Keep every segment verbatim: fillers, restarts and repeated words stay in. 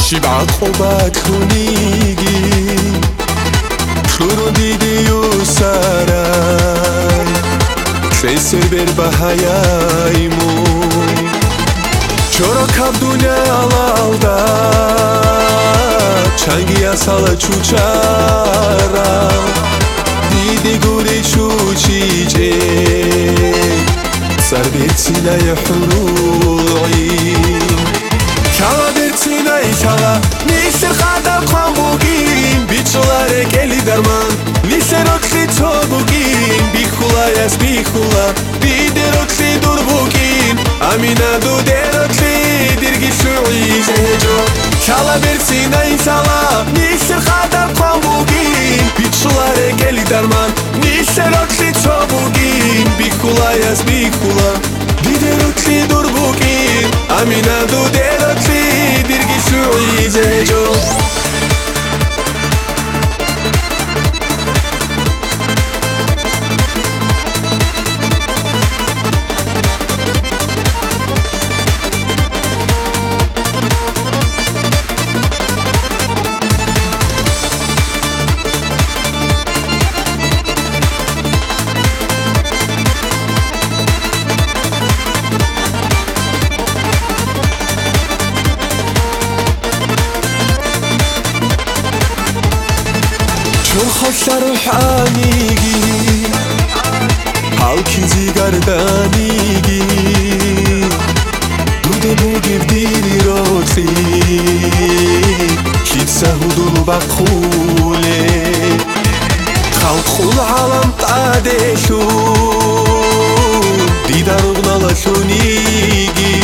შიბაყობა თუნიგი შურო დიდი უსარაი შესერბერ ბაჰაიაიმუ ჩორო ქაბდუნია ალალდა ჩანგია სალა ჩუჩარა დიდი გური ჩუჩიჭე სარბეცინა იჰრუი ჩალა ბერცინა იშალა ნისერ ხადა ხამბუგინ ბიჭლარე კელი დარმან ნისერ ოთხი თობუგინ ბიხულა ეს ბიხულა ბიდეროთხი დურბუგინ ამინა დუდეროთხი დირგი შუი ზეჯო ჩალა ბერცინა იშალა ნისერ ხადა ხამბუგინ ბიჭლარე კელი დარმან ნისერ ოთხი თობუგin ბიხულა ეს ბიხულა ბიდეროთხი დურბუგინ ამინა დუდეროთხი დირგი შუი ზეჯო خشر روحانيجي حالكي زيجاردانيجي دوده بوجي بديري روتي شيت سهودو بقولي خلقو العالم تعدشو ديدارغنا لشونيجي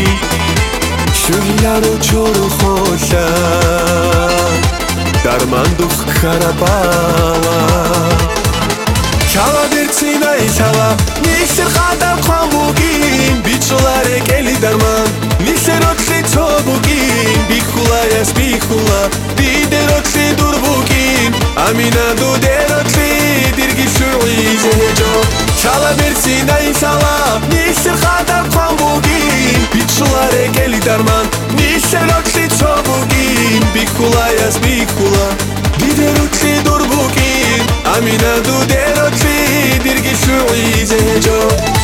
شويارو چورو خوشا дармандух карабала чала берциნა ишала нисер хада қамбугин бичларе кели дарман нисер оთხი თობუგin ბიხულა ეს ბიხულა ბიდეროთხი დურბუგin ამინა დუდეროთხი დირგი შუი ზეჯო ჩალა ბერცინა იშალა ნისერ ხადა қამბუგin бичლаре კელი დარმან ნისერ ოთხი თობუგin ბიხულა ეს ბიხულა ბიდეროთხი დურბუგin ამინა დუდეროთხი დირგი შუი ზეჯო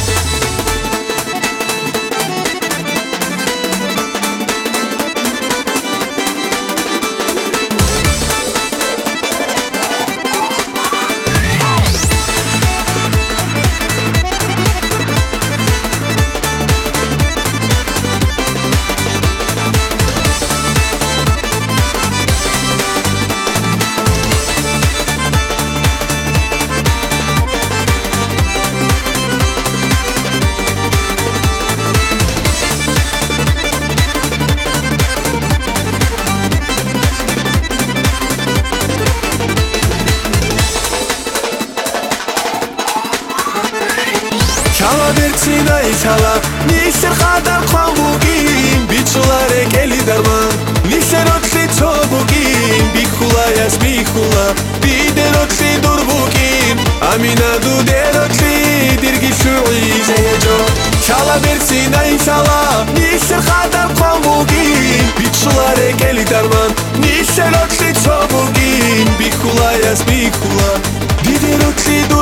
ჩალა ბერცინა იშალა ნისერ ხადა ყამბუგin ბიჭლარე კელი დარმან ნისერ ოთხი თობუგin ბიხულა ეს ბიხულა ბიდეროთხი დურბუგin ამინა დუდეროთხი დირგი შუი ზეჯო ჩალა ბერცინა იშალა ნისერ ხადა ყამბუგin ბიჭლარე კელი დარმან ნისერ ოთხი თობუგin ბიხულა ეს ბიხულა ბიდეროთხი